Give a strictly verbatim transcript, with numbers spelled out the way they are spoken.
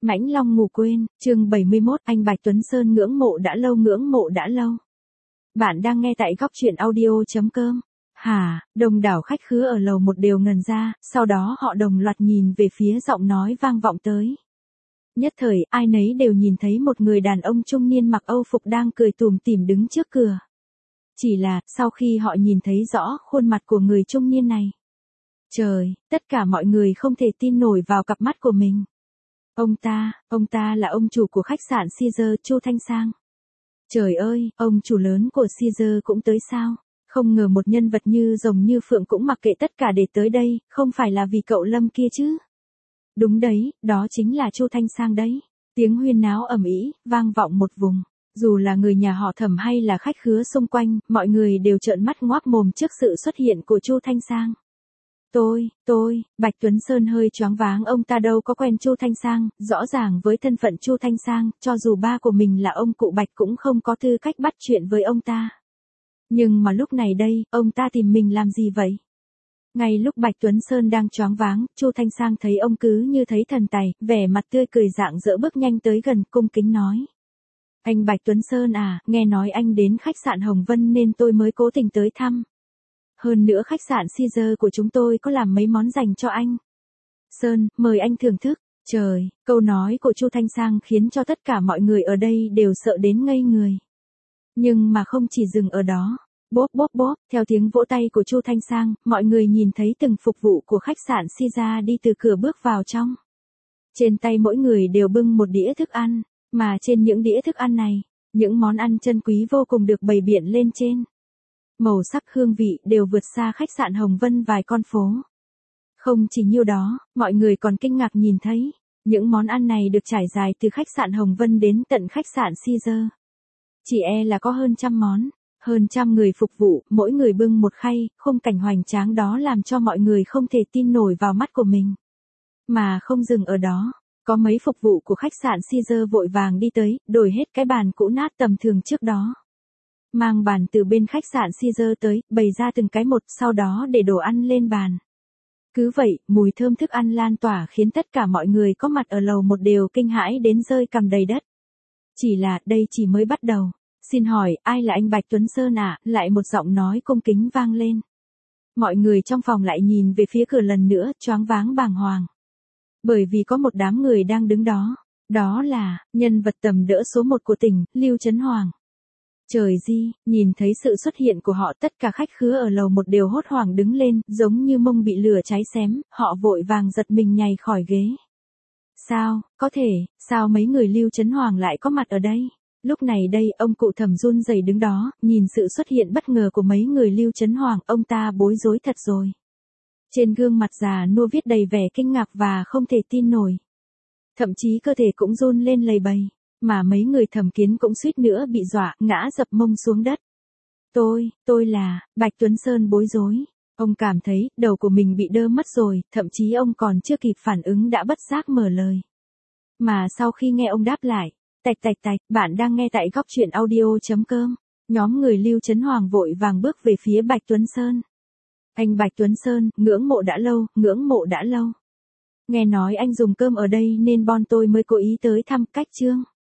Mãnh Long ngủ quên, chương bảy mươi mốt, anh Bạch Tuấn Sơn ngưỡng mộ đã lâu ngưỡng mộ đã lâu. Bạn đang nghe tại góc truyện audio.com. Hả, đông đảo khách khứa ở lầu một đều ngần ra, sau đó họ đồng loạt nhìn về phía giọng nói vang vọng tới. Nhất thời, ai nấy đều nhìn thấy một người đàn ông trung niên mặc Âu phục đang cười tủm tỉm đứng trước cửa. Chỉ là, sau khi họ nhìn thấy rõ khuôn mặt của người trung niên này. Trời, tất cả mọi người không thể tin nổi vào cặp mắt của mình. Ông ta, ông ta là ông chủ của khách sạn Caesar, Chu Thanh Sang. Trời ơi, ông chủ lớn của Caesar cũng tới sao? Không ngờ một nhân vật như rồng như phượng cũng mặc kệ tất cả để tới đây, không phải là vì cậu Lâm kia chứ? Đúng đấy, đó chính là Chu Thanh Sang đấy. Tiếng huyên náo ầm ĩ, vang vọng một vùng. Dù là người nhà họ Thẩm hay là khách khứa xung quanh, mọi người đều trợn mắt ngoác mồm trước sự xuất hiện của Chu Thanh Sang. Tôi, tôi, Bạch Tuấn Sơn hơi choáng váng, ông ta đâu có quen Chu Thanh Sang, rõ ràng với thân phận Chu Thanh Sang, cho dù ba của mình là ông cụ Bạch cũng không có tư cách bắt chuyện với ông ta. Nhưng mà lúc này đây, ông ta tìm mình làm gì vậy? Ngay lúc Bạch Tuấn Sơn đang choáng váng, Chu Thanh Sang thấy ông cứ như thấy thần tài, vẻ mặt tươi cười rạng rỡ bước nhanh tới gần, cung kính nói. Anh Bạch Tuấn Sơn à, nghe nói anh đến khách sạn Hồng Vân nên tôi mới cố tình tới thăm. Hơn nữa khách sạn Caesar của chúng tôi có làm mấy món dành cho anh. Sơn, mời anh thưởng thức. Trời, câu nói của Chu Thanh Sang khiến cho tất cả mọi người ở đây đều sợ đến ngây người. Nhưng mà không chỉ dừng ở đó. Bốp bốp bốp, theo tiếng vỗ tay của Chu Thanh Sang, mọi người nhìn thấy từng phục vụ của khách sạn Caesar đi từ cửa bước vào trong. Trên tay mỗi người đều bưng một đĩa thức ăn, mà trên những đĩa thức ăn này, những món ăn chân quý vô cùng được bày biện lên trên. Màu sắc hương vị đều vượt xa khách sạn Hồng Vân vài con phố. Không chỉ nhiêu đó, mọi người còn kinh ngạc nhìn thấy, những món ăn này được trải dài từ khách sạn Hồng Vân đến tận khách sạn Caesar. Chỉ e là có hơn trăm món, hơn trăm người phục vụ, mỗi người bưng một khay, khung cảnh hoành tráng đó làm cho mọi người không thể tin nổi vào mắt của mình. Mà không dừng ở đó, có mấy phục vụ của khách sạn Caesar vội vàng đi tới, đổi hết cái bàn cũ nát tầm thường trước đó. Mang bàn từ bên khách sạn Caesar tới, bày ra từng cái một, sau đó để đồ ăn lên bàn. Cứ vậy, mùi thơm thức ăn lan tỏa khiến tất cả mọi người có mặt ở lầu một đều kinh hãi đến rơi cằm đầy đất. Chỉ là, đây chỉ mới bắt đầu. Xin hỏi, ai là anh Bạch Tuấn Sơn ạ? À? Lại một giọng nói cung kính vang lên. Mọi người trong phòng lại nhìn về phía cửa lần nữa, choáng váng bàng hoàng. Bởi vì có một đám người đang đứng đó. Đó là, nhân vật tầm đỡ số một của tỉnh, Lưu Trấn Hoàng. Trời di, nhìn thấy sự xuất hiện của họ, tất cả khách khứa ở lầu một đều hốt hoảng đứng lên, giống như mông bị lửa cháy xém, họ vội vàng giật mình nhảy khỏi ghế. Sao, có thể, sao mấy người Lưu Trấn Hoàng lại có mặt ở đây? Lúc này đây, ông cụ Thẩm run rẩy đứng đó, nhìn sự xuất hiện bất ngờ của mấy người Lưu Trấn Hoàng, ông ta bối rối thật rồi. Trên gương mặt già nua viết đầy vẻ kinh ngạc và không thể tin nổi. Thậm chí cơ thể cũng run lên lầy bầy. Mà mấy người Thẩm Kiến cũng suýt nữa bị dọa, ngã dập mông xuống đất. Tôi, tôi là, Bạch Tuấn Sơn bối rối. Ông cảm thấy, đầu của mình bị đơ mất rồi, thậm chí ông còn chưa kịp phản ứng đã bất giác mở lời. Mà sau khi nghe ông đáp lại, tạch tạch tạch, bạn đang nghe tại góc truyện audio.com. Nhóm người Lưu Trấn Hoàng vội vàng bước về phía Bạch Tuấn Sơn. Anh Bạch Tuấn Sơn, ngưỡng mộ đã lâu, ngưỡng mộ đã lâu. Nghe nói anh dùng cơm ở đây nên bon tôi mới cố ý tới thăm, cách chương.